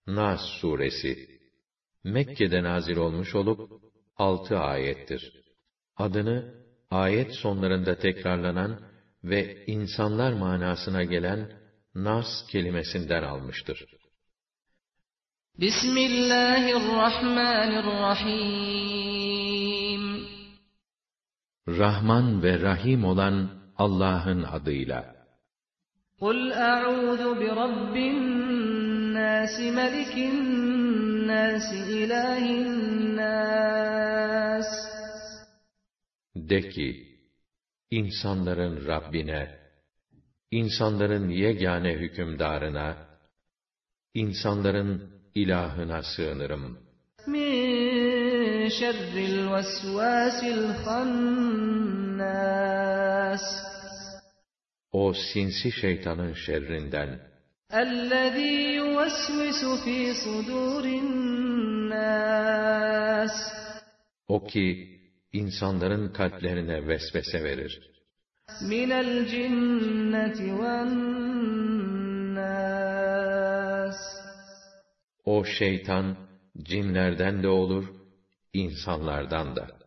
Nas suresi Mekke'de nazil olmuş olup 6 ayettir. Adını ayet sonlarında tekrarlanan ve insanlar manasına gelen Nas kelimesinden almıştır. Bismillahirrahmanirrahim. Rahman ve Rahim olan Allah'ın adıyla. Kul a'udhu bi rabbin nas, melikin nas, ilahin nas. De ki, insanların Rabbine, insanların yegane hükümdarına, insanların ilahına sığınırım. Min şerril vesvasil hannas. O sinsi şeytanın şerrinden. Ellezî yuvesvisu fî sudûrin nas. O ki, insanların kalplerine vesvese verir. Minel cinneti ven nas. O şeytan, cinlerden de olur, insanlardan da.